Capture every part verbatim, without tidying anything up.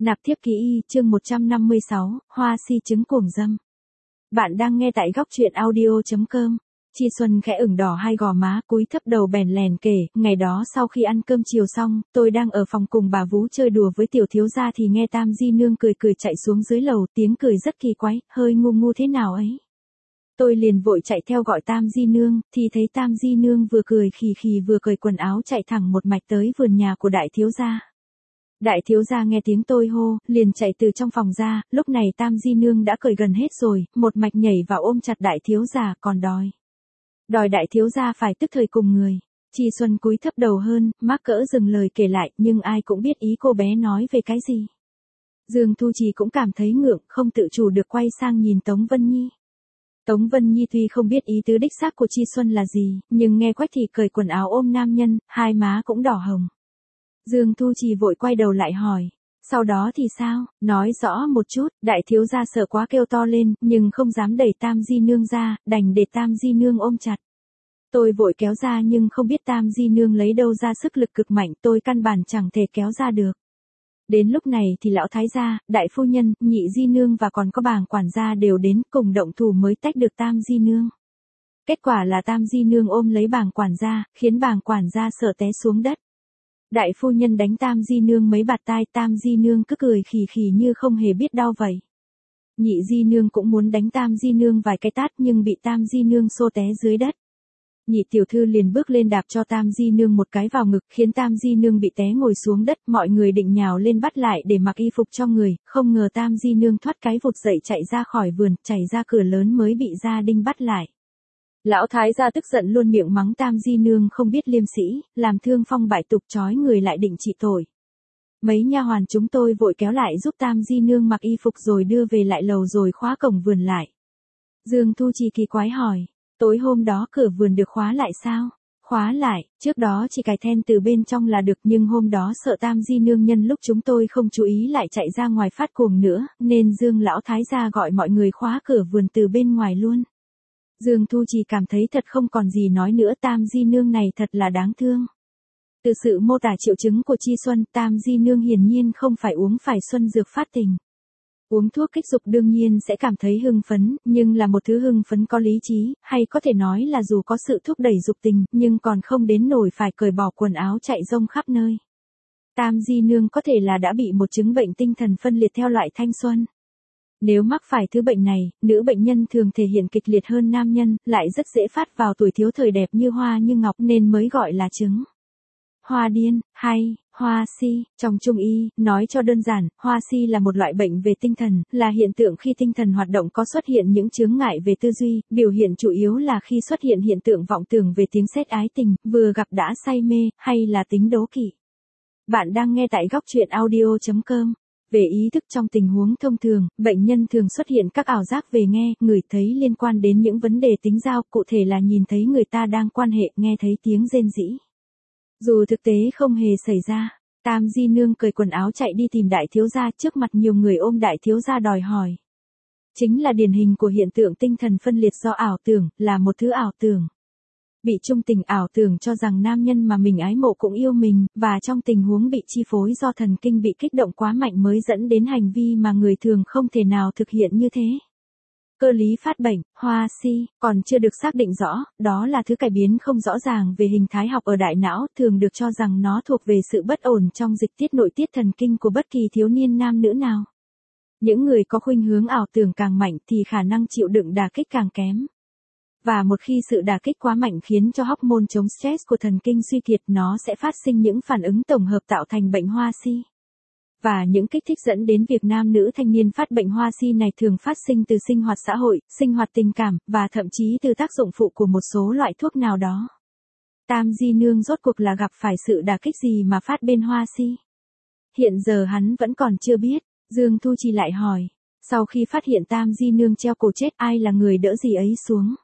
Nạp thiếp ký y, chương một trăm năm mươi sáu, Hoa Si chứng cuồng dâm. Bạn đang nghe tại góc truyện audio.com. Chi Xuân khẽ ửng đỏ hai gò má, cúi thấp đầu bèn lèn kể, ngày đó sau khi ăn cơm chiều xong, tôi đang ở phòng cùng bà Vú chơi đùa với tiểu thiếu gia thì nghe Tam Di Nương cười cười chạy xuống dưới lầu, tiếng cười rất kỳ quái, hơi ngu ngu thế nào ấy. Tôi liền vội chạy theo gọi Tam Di Nương, thì thấy Tam Di Nương vừa cười khì khì vừa cởi quần áo chạy thẳng một mạch tới vườn nhà của đại thiếu gia. Đại thiếu gia nghe tiếng tôi hô, liền chạy từ trong phòng ra, lúc này Tam Di Nương đã cởi gần hết rồi, một mạch nhảy vào ôm chặt đại thiếu gia còn đòi. Đòi đại thiếu gia phải tức thời cùng người. Chi Xuân cúi thấp đầu hơn, mắc cỡ dừng lời kể lại, nhưng ai cũng biết ý cô bé nói về cái gì. Dương Thu Trì cũng cảm thấy ngượng, không tự chủ được quay sang nhìn Tống Vân Nhi. Tống Vân Nhi tuy không biết ý tứ đích xác của Chi Xuân là gì, nhưng nghe Quách Thị cởi quần áo ôm nam nhân, hai má cũng đỏ hồng. Dương Thu Trì vội quay đầu lại hỏi, sau đó thì sao, nói rõ một chút. Đại thiếu gia sợ quá kêu to lên, nhưng không dám đẩy Tam Di Nương ra, đành để Tam Di Nương ôm chặt. Tôi vội kéo ra nhưng không biết Tam Di Nương lấy đâu ra sức lực cực mạnh, tôi căn bản chẳng thể kéo ra được. Đến lúc này thì lão thái gia, đại phu nhân, nhị Di Nương và còn có bàng quản gia đều đến cùng động thủ mới tách được Tam Di Nương. Kết quả là Tam Di Nương ôm lấy bàng quản gia, khiến bàng quản gia sợ té xuống đất. Đại phu nhân đánh Tam Di Nương mấy bạt tai, Tam Di Nương cứ cười khì khì như không hề biết đau vậy. Nhị Di Nương cũng muốn đánh Tam Di Nương vài cái tát nhưng bị Tam Di Nương xô té dưới đất. Nhị tiểu thư liền bước lên đạp cho Tam Di Nương một cái vào ngực, khiến Tam Di Nương bị té ngồi xuống đất, mọi người định nhào lên bắt lại để mặc y phục cho người, không ngờ Tam Di Nương thoát cái vụt dậy chạy ra khỏi vườn, chạy ra cửa lớn mới bị gia đình bắt lại. Lão thái gia tức giận luôn miệng mắng Tam Di Nương không biết liêm sĩ, làm thương phong bại tục, trói người lại định trị tội. Mấy nha hoàn chúng tôi vội kéo lại giúp Tam Di Nương mặc y phục rồi đưa về lại lầu rồi khóa cổng vườn lại. Dương Thu Trì kỳ quái hỏi, tối hôm đó cửa vườn được khóa lại sao? Khóa lại, trước đó chỉ cài then từ bên trong là được, nhưng hôm đó sợ Tam Di Nương nhân lúc chúng tôi không chú ý lại chạy ra ngoài phát cuồng nữa, nên Dương lão thái gia gọi mọi người khóa cửa vườn từ bên ngoài luôn. Dương Thu Trì cảm thấy thật không còn gì nói nữa, Tam Di Nương này thật là đáng thương. Từ sự mô tả triệu chứng của Chi Xuân, Tam Di Nương hiển nhiên không phải uống phải xuân dược phát tình. Uống thuốc kích dục đương nhiên sẽ cảm thấy hưng phấn, nhưng là một thứ hưng phấn có lý trí, hay có thể nói là dù có sự thúc đẩy dục tình, nhưng còn không đến nổi phải cởi bỏ quần áo chạy rông khắp nơi. Tam Di Nương có thể là đã bị một chứng bệnh tinh thần phân liệt theo loại thanh xuân. Nếu mắc phải thứ bệnh này, nữ bệnh nhân thường thể hiện kịch liệt hơn nam nhân, lại rất dễ phát vào tuổi thiếu thời đẹp như hoa như ngọc nên mới gọi là chứng hoa điên, hay hoa si. Trong Trung y, nói cho đơn giản, hoa si là một loại bệnh về tinh thần, là hiện tượng khi tinh thần hoạt động có xuất hiện những chướng ngại về tư duy, biểu hiện chủ yếu là khi xuất hiện hiện tượng vọng tưởng về tiếng sét ái tình, vừa gặp đã say mê, hay là tính đố kỵ. Bạn đang nghe tại góc truyện audio.com. Về ý thức trong tình huống thông thường, bệnh nhân thường xuất hiện các ảo giác về nghe, ngửi thấy liên quan đến những vấn đề tính giao, cụ thể là nhìn thấy người ta đang quan hệ, nghe thấy tiếng rên rỉ. Dù thực tế không hề xảy ra, Tam Di Nương cởi quần áo chạy đi tìm đại thiếu gia, trước mặt nhiều người ôm đại thiếu gia đòi hỏi. Chính là điển hình của hiện tượng tinh thần phân liệt do ảo tưởng, là một thứ ảo tưởng. Bị chung tình ảo tưởng cho rằng nam nhân mà mình ái mộ cũng yêu mình, và trong tình huống bị chi phối do thần kinh bị kích động quá mạnh mới dẫn đến hành vi mà người thường không thể nào thực hiện như thế. Cơ lý phát bệnh, hoa si, còn chưa được xác định rõ, đó là thứ cải biến không rõ ràng về hình thái học ở đại não, thường được cho rằng nó thuộc về sự bất ổn trong dịch tiết nội tiết thần kinh của bất kỳ thiếu niên nam nữ nào. Những người có khuynh hướng ảo tưởng càng mạnh thì khả năng chịu đựng đả kích càng kém. Và một khi sự đả kích quá mạnh khiến cho hormone chống stress của thần kinh suy kiệt, nó sẽ phát sinh những phản ứng tổng hợp tạo thành bệnh hoa si. Và những kích thích dẫn đến việc nam nữ thanh niên phát bệnh hoa si này thường phát sinh từ sinh hoạt xã hội, sinh hoạt tình cảm, và thậm chí từ tác dụng phụ của một số loại thuốc nào đó. Tam Di Nương rốt cuộc là gặp phải sự đả kích gì mà phát bên hoa si? Hiện giờ hắn vẫn còn chưa biết. Dương Thu Trì lại hỏi, sau khi phát hiện Tam Di Nương treo cổ chết, ai là người đỡ dì ấy xuống?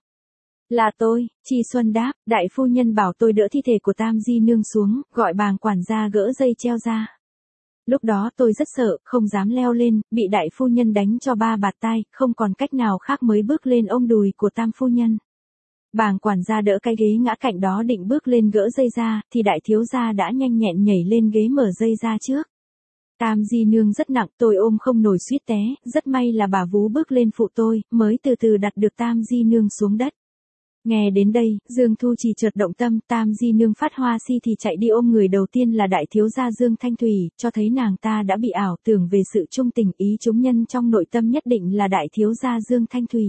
Là tôi, Chi Xuân đáp, đại phu nhân bảo tôi đỡ thi thể của Tam Di Nương xuống, gọi bàng quản gia gỡ dây treo ra. Lúc đó tôi rất sợ, không dám leo lên, bị đại phu nhân đánh cho ba bạt tai, không còn cách nào khác mới bước lên ôm đùi của Tam phu nhân. Bàng quản gia đỡ cái ghế ngã cạnh đó định bước lên gỡ dây ra, thì đại thiếu gia đã nhanh nhẹn nhảy lên ghế mở dây ra trước. Tam di nương rất nặng, tôi ôm không nổi suýt té, rất may là bà vú bước lên phụ tôi, mới từ từ đặt được tam di nương xuống đất. Nghe đến đây, Dương Thu Trì chợt động tâm, tam di nương phát hoa si thì chạy đi ôm người đầu tiên là đại thiếu gia Dương Thanh Thủy, cho thấy nàng ta đã bị ảo tưởng về sự trung tình, ý chúng nhân trong nội tâm nhất định là đại thiếu gia Dương Thanh Thủy.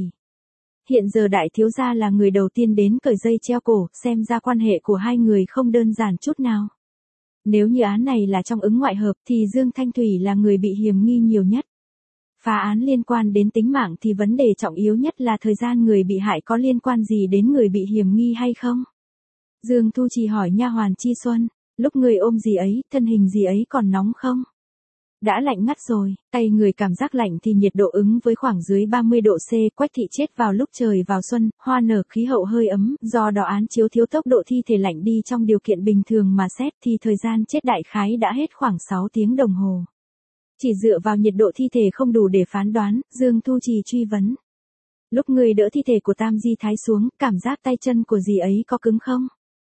Hiện giờ đại thiếu gia là người đầu tiên đến cởi dây treo cổ, xem ra quan hệ của hai người không đơn giản chút nào. Nếu như án này là trong ứng ngoại hợp thì Dương Thanh Thủy là người bị hiềm nghi nhiều nhất. Phá án liên quan đến tính mạng thì vấn đề trọng yếu nhất là thời gian người bị hại có liên quan gì đến người bị hiềm nghi hay không? Dương Thu Trì hỏi nha hoàn Chi Xuân, lúc người ôm gì ấy, thân hình gì ấy còn nóng không? Đã lạnh ngắt rồi, tay người cảm giác lạnh thì nhiệt độ ứng với khoảng dưới ba mươi độ C. Quách thị chết vào lúc trời vào xuân, hoa nở, khí hậu hơi ấm, do đó án chiếu thiếu tốc độ thi thể lạnh đi trong điều kiện bình thường mà xét thì thời gian chết đại khái đã hết khoảng sáu tiếng đồng hồ. Chỉ dựa vào nhiệt độ thi thể không đủ để phán đoán, Dương Thu Trì truy vấn. Lúc người đỡ thi thể của Tam Di Thái xuống, cảm giác tay chân của dì ấy có cứng không?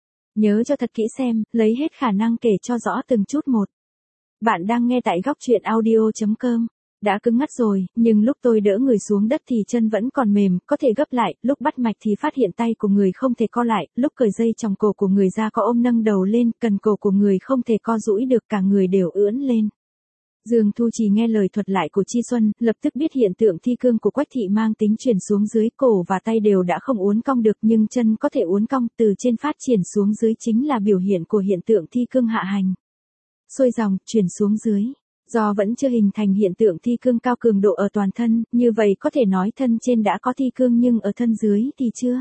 Nhớ cho thật kỹ xem, lấy hết khả năng kể cho rõ từng chút một. Bạn đang nghe tại góc truyện audio.com. Đã cứng ngắt rồi, nhưng lúc tôi đỡ người xuống đất thì chân vẫn còn mềm, có thể gấp lại, lúc bắt mạch thì phát hiện tay của người không thể co lại, lúc cởi dây chòng cổ của người ra có ôm nâng đầu lên, cần cổ của người không thể co duỗi được, cả người đều ưỡn lên. Dương Thu Trì nghe lời thuật lại của Chi Xuân, lập tức biết hiện tượng thi cương của Quách thị mang tính truyền xuống dưới, cổ và tay đều đã không uốn cong được nhưng chân có thể uốn cong, từ trên phát triển xuống dưới chính là biểu hiện của hiện tượng thi cương hạ hành. Xuôi dòng, chuyển xuống dưới. Do vẫn chưa hình thành hiện tượng thi cương cao cường độ ở toàn thân, như vậy có thể nói thân trên đã có thi cương nhưng ở thân dưới thì chưa.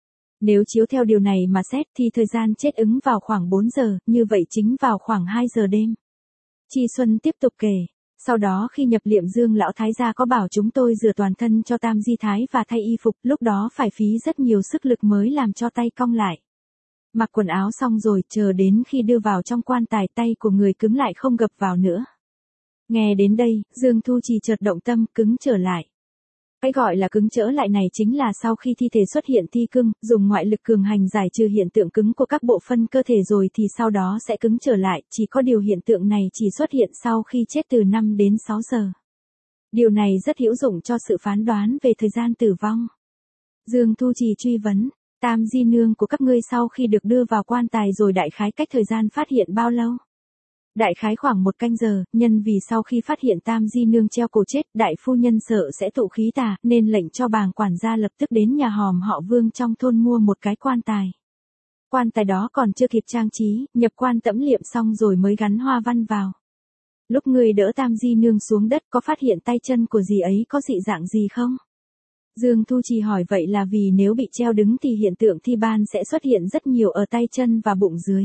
Nếu chiếu theo điều này mà xét thì thời gian chết ứng vào khoảng bốn giờ, như vậy chính vào khoảng hai giờ đêm. Chi Xuân tiếp tục kể, sau đó khi nhập liệm Dương lão thái gia có bảo chúng tôi rửa toàn thân cho Tam Di Thái và thay y phục, lúc đó phải phí rất nhiều sức lực mới làm cho tay cong lại. Mặc quần áo xong rồi, chờ đến khi đưa vào trong quan tài tay của người cứng lại không gập vào nữa. Nghe đến đây, Dương Thu Trì chợt động tâm, cứng trở lại. Cái gọi là cứng trở lại này chính là sau khi thi thể xuất hiện thi cương, dùng ngoại lực cường hành giải trừ hiện tượng cứng của các bộ phận cơ thể rồi thì sau đó sẽ cứng trở lại, chỉ có điều hiện tượng này chỉ xuất hiện sau khi chết từ năm đến sáu giờ. Điều này rất hữu dụng cho sự phán đoán về thời gian tử vong. Dương Thu Trì truy vấn, Tam di nương của các ngươi sau khi được đưa vào quan tài rồi đại khái cách thời gian phát hiện bao lâu? Đại khái khoảng một canh giờ, nhân vì sau khi phát hiện Tam di nương treo cổ chết, đại phu nhân sợ sẽ tụ khí tà, nên lệnh cho bàng quản gia lập tức đến nhà hòm họ Vương trong thôn mua một cái quan tài. Quan tài đó còn chưa kịp trang trí, nhập quan tẫm liệm xong rồi mới gắn hoa văn vào. Lúc người đỡ Tam di nương xuống đất có phát hiện tay chân của dì ấy có dị dạng gì không? Dương Thu Trì hỏi vậy là vì nếu bị treo đứng thì hiện tượng thi ban sẽ xuất hiện rất nhiều ở tay chân và bụng dưới.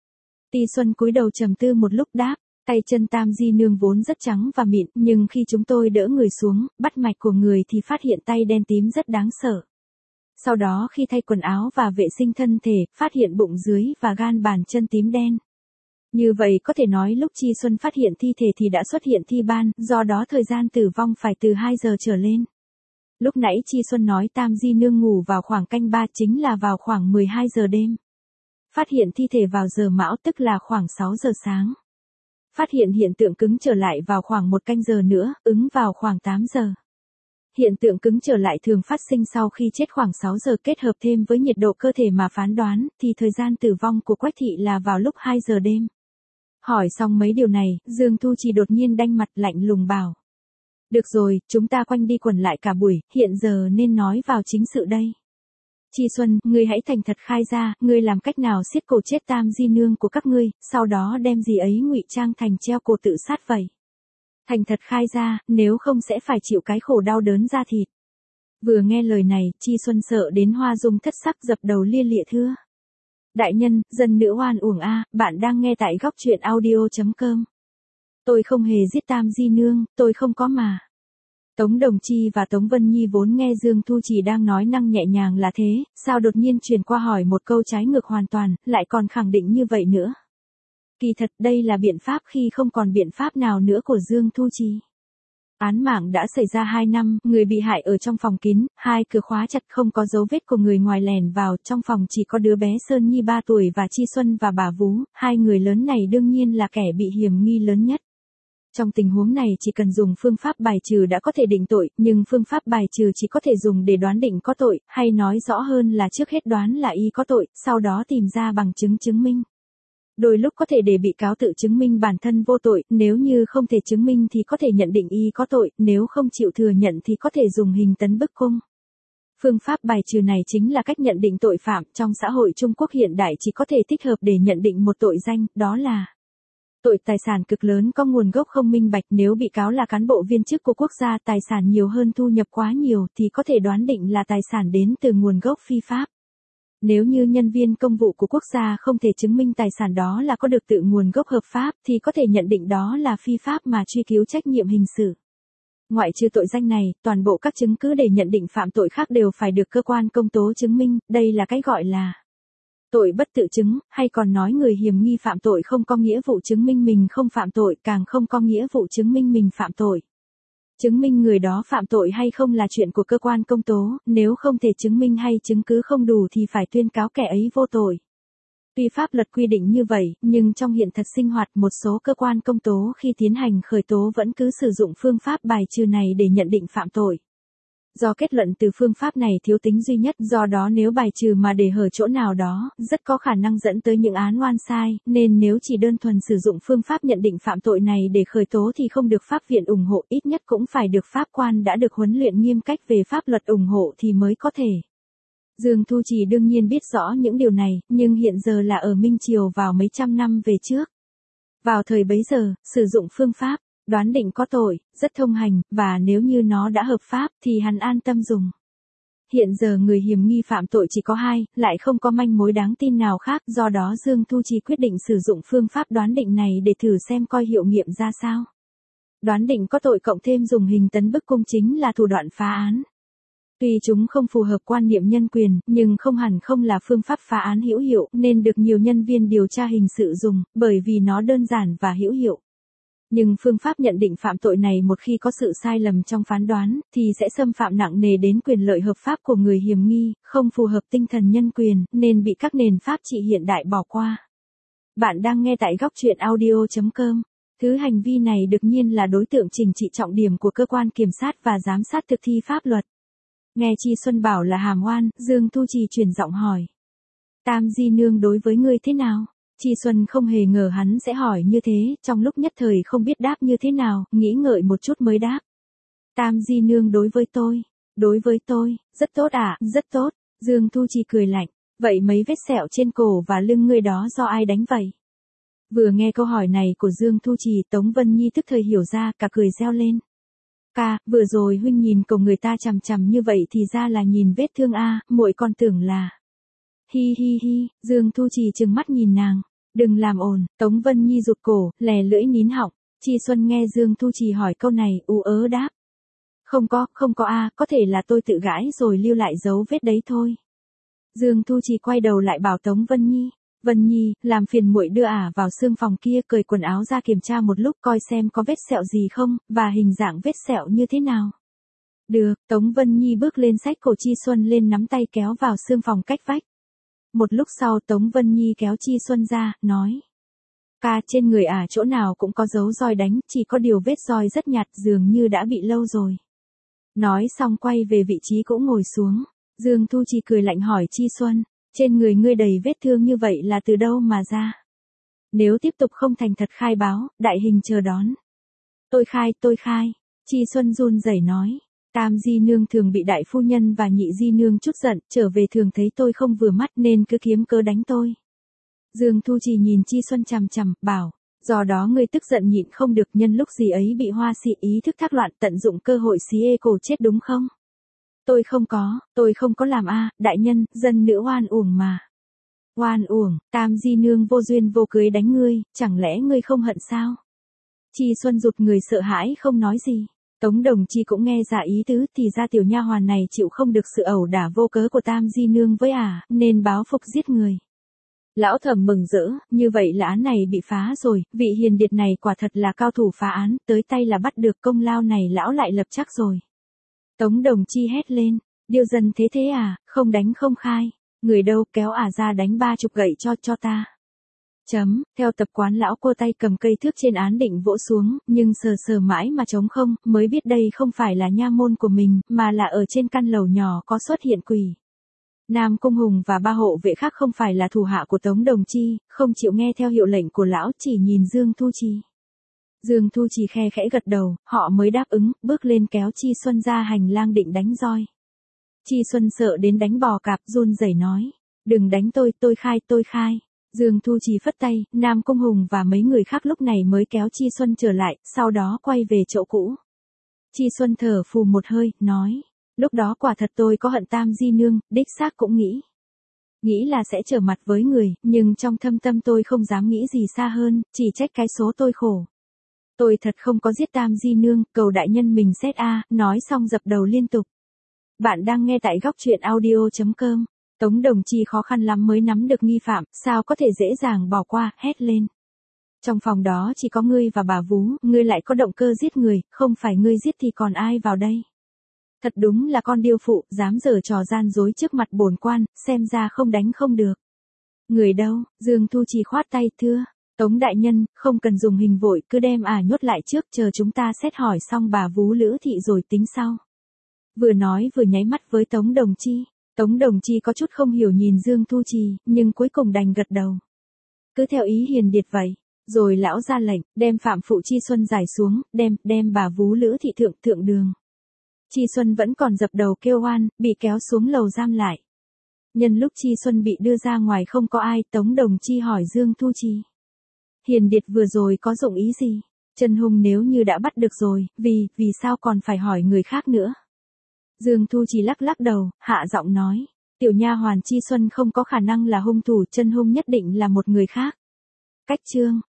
Ti Xuân cúi đầu trầm tư một lúc đáp, tay chân Tam di nương vốn rất trắng và mịn, nhưng khi chúng tôi đỡ người xuống, bắt mạch của người thì phát hiện tay đen tím rất đáng sợ. Sau đó khi thay quần áo và vệ sinh thân thể, phát hiện bụng dưới và gan bàn chân tím đen. Như vậy có thể nói lúc Chi Xuân phát hiện thi thể thì đã xuất hiện thi ban, do đó thời gian tử vong phải từ hai giờ trở lên. Lúc nãy Chi Xuân nói Tam di nương ngủ vào khoảng canh ba chính là vào khoảng mười hai giờ đêm. Phát hiện thi thể vào giờ mão tức là khoảng sáu giờ sáng. Phát hiện hiện tượng cứng trở lại vào khoảng một canh giờ nữa, ứng vào khoảng tám giờ. Hiện tượng cứng trở lại thường phát sinh sau khi chết khoảng sáu giờ, kết hợp thêm với nhiệt độ cơ thể mà phán đoán, thì thời gian tử vong của Quách thị là vào lúc hai giờ đêm. Hỏi xong mấy điều này, Dương Thu Trì đột nhiên đanh mặt lạnh lùng bảo. Được rồi, chúng ta quanh đi quẩn lại cả buổi, hiện giờ nên nói vào chính sự đây. Chi Xuân, ngươi hãy thành thật khai ra, ngươi làm cách nào siết cổ chết Tam di nương của các ngươi, sau đó đem gì ấy ngụy trang thành treo cổ tự sát vậy. Thành thật khai ra, nếu không sẽ phải chịu cái khổ đau đớn da thịt. Vừa nghe lời này, Chi Xuân sợ đến hoa dung thất sắc, dập đầu lia lịa thưa. Đại nhân, dân nữ oan uổng a, bạn đang nghe tại góc truyện audio.com. Tôi không hề giết Tam di nương, tôi không có mà. Tống Đồng Chi và Tống Vân Nhi vốn nghe Dương Thu Trì đang nói năng nhẹ nhàng là thế, sao đột nhiên truyền qua hỏi một câu trái ngược hoàn toàn, lại còn khẳng định như vậy nữa. Kỳ thật đây là biện pháp khi không còn biện pháp nào nữa của Dương Thu Trì. Án mạng đã xảy ra hai năm, người bị hại ở trong phòng kín, hai cửa khóa chặt không có dấu vết của người ngoài lèn vào, trong phòng chỉ có đứa bé Sơn Nhi ba tuổi và Chi Xuân và bà Vú, hai người lớn này đương nhiên là kẻ bị hiểm nghi lớn nhất. Trong tình huống này chỉ cần dùng phương pháp bài trừ đã có thể định tội, nhưng phương pháp bài trừ chỉ có thể dùng để đoán định có tội, hay nói rõ hơn là trước hết đoán là y có tội, sau đó tìm ra bằng chứng chứng minh. Đôi lúc có thể để bị cáo tự chứng minh bản thân vô tội, nếu như không thể chứng minh thì có thể nhận định y có tội, nếu không chịu thừa nhận thì có thể dùng hình tấn bức cung. Phương pháp bài trừ này chính là cách nhận định tội phạm trong xã hội Trung Quốc hiện đại chỉ có thể thích hợp để nhận định một tội danh, đó là tội tài sản cực lớn có nguồn gốc không minh bạch. Nếu bị cáo là cán bộ viên chức của quốc gia, tài sản nhiều hơn thu nhập quá nhiều thì có thể đoán định là tài sản đến từ nguồn gốc phi pháp. Nếu như nhân viên công vụ của quốc gia không thể chứng minh tài sản đó là có được tự nguồn gốc hợp pháp thì có thể nhận định đó là phi pháp mà truy cứu trách nhiệm hình sự. Ngoại trừ tội danh này, toàn bộ các chứng cứ để nhận định phạm tội khác đều phải được cơ quan công tố chứng minh, đây là cái gọi là tội bất tự chứng, hay còn nói người hiểm nghi phạm tội không có nghĩa vụ chứng minh mình không phạm tội, càng không có nghĩa vụ chứng minh mình phạm tội. Chứng minh người đó phạm tội hay không là chuyện của cơ quan công tố, nếu không thể chứng minh hay chứng cứ không đủ thì phải tuyên cáo kẻ ấy vô tội. Tuy pháp luật quy định như vậy, nhưng trong hiện thực sinh hoạt một số cơ quan công tố khi tiến hành khởi tố vẫn cứ sử dụng phương pháp bài trừ này để nhận định phạm tội. Do kết luận từ phương pháp này thiếu tính duy nhất, do đó nếu bài trừ mà để hở chỗ nào đó, rất có khả năng dẫn tới những án oan sai, nên nếu chỉ đơn thuần sử dụng phương pháp nhận định phạm tội này để khởi tố thì không được pháp viện ủng hộ, ít nhất cũng phải được pháp quan đã được huấn luyện nghiêm cách về pháp luật ủng hộ thì mới có thể. Dương Thu Trì đương nhiên biết rõ những điều này, nhưng hiện giờ là ở Minh Triều vào mấy trăm năm về trước. Vào thời bấy giờ, sử dụng phương pháp đoán định có tội, rất thông hành, và nếu như nó đã hợp pháp thì hắn an tâm dùng. Hiện giờ người hiểm nghi phạm tội chỉ có hai, lại không có manh mối đáng tin nào khác, do đó Dương Thu Trì quyết định sử dụng phương pháp đoán định này để thử xem coi hiệu nghiệm ra sao. Đoán định có tội cộng thêm dùng hình tấn bức cung chính là thủ đoạn phá án. Tuy chúng không phù hợp quan niệm nhân quyền, nhưng không hẳn không là phương pháp phá án hữu hiệu, nên được nhiều nhân viên điều tra hình sự dùng, bởi vì nó đơn giản và hữu hiệu. Nhưng phương pháp nhận định phạm tội này một khi có sự sai lầm trong phán đoán, thì sẽ xâm phạm nặng nề đến quyền lợi hợp pháp của người hiểm nghi, không phù hợp tinh thần nhân quyền, nên bị các nền pháp trị hiện đại bỏ qua. Bạn đang nghe tại góc truyện audio chấm com. Thứ hành vi này đương nhiên là đối tượng trừng trị trọng điểm của cơ quan kiểm sát và giám sát thực thi pháp luật. Nghe Chi Xuân bảo là hàm oan, Dương Thu Trì chuyển giọng hỏi. Tam Di Nương đối với ngươi thế nào? Chi Xuân không hề ngờ hắn sẽ hỏi như thế, trong lúc nhất thời không biết đáp như thế nào, nghĩ ngợi một chút mới đáp. Tam Di Nương đối với tôi, đối với tôi, rất tốt à, rất tốt, Dương Thu Trì cười lạnh, vậy mấy vết sẹo trên cổ và lưng ngươi đó do ai đánh vậy? Vừa nghe câu hỏi này của Dương Thu Trì, Tống Vân Nhi tức thời hiểu ra, cả cười reo lên. Ca, vừa rồi huynh nhìn cậu người ta chằm chằm như vậy thì ra là nhìn vết thương a, muội còn tưởng là. Hi hi hi, Dương Thu Trì trừng mắt nhìn nàng, đừng làm ồn, Tống Vân Nhi rụt cổ, lè lưỡi nín họng, Chi Xuân nghe Dương Thu Trì hỏi câu này, ú ớ đáp. Không có, không có a, có thể là tôi tự gãi rồi lưu lại dấu vết đấy thôi. Dương Thu Trì quay đầu lại bảo Tống Vân Nhi, Vân Nhi, làm phiền muội đưa ả vào xương phòng kia cởi quần áo ra kiểm tra một lúc coi xem có vết sẹo gì không, và hình dạng vết sẹo như thế nào. Được, Tống Vân Nhi bước lên xách cổ Chi Xuân lên nắm tay kéo vào xương phòng cách vách. Một lúc sau Tống Vân Nhi kéo Chi Xuân ra, nói. Ca, trên người ả chỗ nào cũng có dấu roi đánh, chỉ có điều vết roi rất nhạt dường như đã bị lâu rồi. Nói xong quay về vị trí cũng ngồi xuống, Dương Thu Trì cười lạnh hỏi Chi Xuân. Trên người ngươi đầy vết thương như vậy là từ đâu mà ra? Nếu tiếp tục không thành thật khai báo, đại hình chờ đón. Tôi khai, tôi khai. Chi Xuân run rẩy nói. Tam Di Nương thường bị đại phu nhân và nhị Di Nương chút giận, trở về thường thấy tôi không vừa mắt nên cứ kiếm cớ đánh tôi. Dương Thu Trì nhìn Chi Xuân chằm chằm, bảo. Do đó ngươi tức giận nhịn không được, nhân lúc gì ấy bị Hoa Sĩ ý thức thác loạn tận dụng cơ hội xí ê cổ chết đúng không? Tôi không có, tôi không có làm a, đại nhân, dân nữ oan uổng mà. Oan uổng, Tam Di Nương vô duyên vô cớ đánh ngươi, chẳng lẽ ngươi không hận sao? Chi Xuân rụt người sợ hãi không nói gì. Tống Đồng Chi cũng nghe ra ý tứ, thì ra tiểu nha hoàn này chịu không được sự ẩu đả vô cớ của Tam Di Nương với ả, nên báo phục giết người. Lão Thẩm mừng rỡ, như vậy là án này bị phá rồi, vị hiền điệt này quả thật là cao thủ phá án, tới tay là bắt được, công lao này lão lại lập chắc rồi. Tống Đồng Chi hét lên, điêu dân thế thế à, không đánh không khai, người đâu, kéo ả ra đánh ba chục gậy cho cho ta. Chấm, theo tập quán lão cô tay cầm cây thước trên án định vỗ xuống, nhưng sờ sờ mãi mà trống không, mới biết đây không phải là nha môn của mình, mà là ở trên căn lầu nhỏ có xuất hiện quỷ. Nam Cung Hùng và ba hộ vệ khác không phải là thủ hạ của Tống Đồng Chi, không chịu nghe theo hiệu lệnh của lão, chỉ nhìn Dương Thu Chi. Dương Thu Chi khe khẽ gật đầu, họ mới đáp ứng, bước lên kéo Chi Xuân ra hành lang định đánh roi. Chi Xuân sợ đến đánh bò cạp, run rẩy nói, đừng đánh tôi, tôi khai, tôi khai. Dương Thu Chi phất tay, Nam Cung Hùng và mấy người khác lúc này mới kéo Chi Xuân trở lại, sau đó quay về chỗ cũ. Chi Xuân thở phù một hơi, nói, lúc đó quả thật tôi có hận Tam Di Nương, đích xác cũng nghĩ. Nghĩ là sẽ trở mặt với người, nhưng trong thâm tâm tôi không dám nghĩ gì xa hơn, chỉ trách cái số tôi khổ. Tôi thật không có giết Tam Di Nương, cầu đại nhân mình xét a, nói xong dập đầu liên tục. Bạn đang nghe tại góc truyện audio chấm com. Tống Đồng Chi khó khăn lắm mới nắm được nghi phạm, sao có thể dễ dàng bỏ qua, hét lên. Trong phòng đó chỉ có ngươi và bà Vú, ngươi lại có động cơ giết người, không phải ngươi giết thì còn ai vào đây. Thật đúng là con điêu phụ, dám giở trò gian dối trước mặt bổn quan, xem ra không đánh không được. Người đâu, Dương Thu Chi khoát tay, thưa, Tống đại nhân, không cần dùng hình vội, cứ đem ả à nhốt lại trước, chờ chúng ta xét hỏi xong bà Vú Lữ Thị rồi tính sau. Vừa nói vừa nháy mắt với Tống Đồng Chi. Tống Đồng Chi có chút không hiểu nhìn Dương Thu Chi, nhưng cuối cùng đành gật đầu. Cứ theo ý hiền điệt vậy. Rồi lão ra lệnh, đem Phạm Phụ Chi Xuân giải xuống, đem, đem bà Vú Lữ Thị thượng thượng đường. Chi Xuân vẫn còn dập đầu kêu oan, bị kéo xuống lầu giam lại. Nhân lúc Chi Xuân bị đưa ra ngoài không có ai, Tống Đồng Chi hỏi Dương Thu Chi. Hiền điệt vừa rồi có dụng ý gì? Trần Hùng nếu như đã bắt được rồi, vì, vì sao còn phải hỏi người khác nữa? Dương Thu Chi lắc lắc đầu, hạ giọng nói, tiểu nha hoàn Chi Xuân không có khả năng là hung thủ, Chân Hung nhất định là một người khác. Cách chương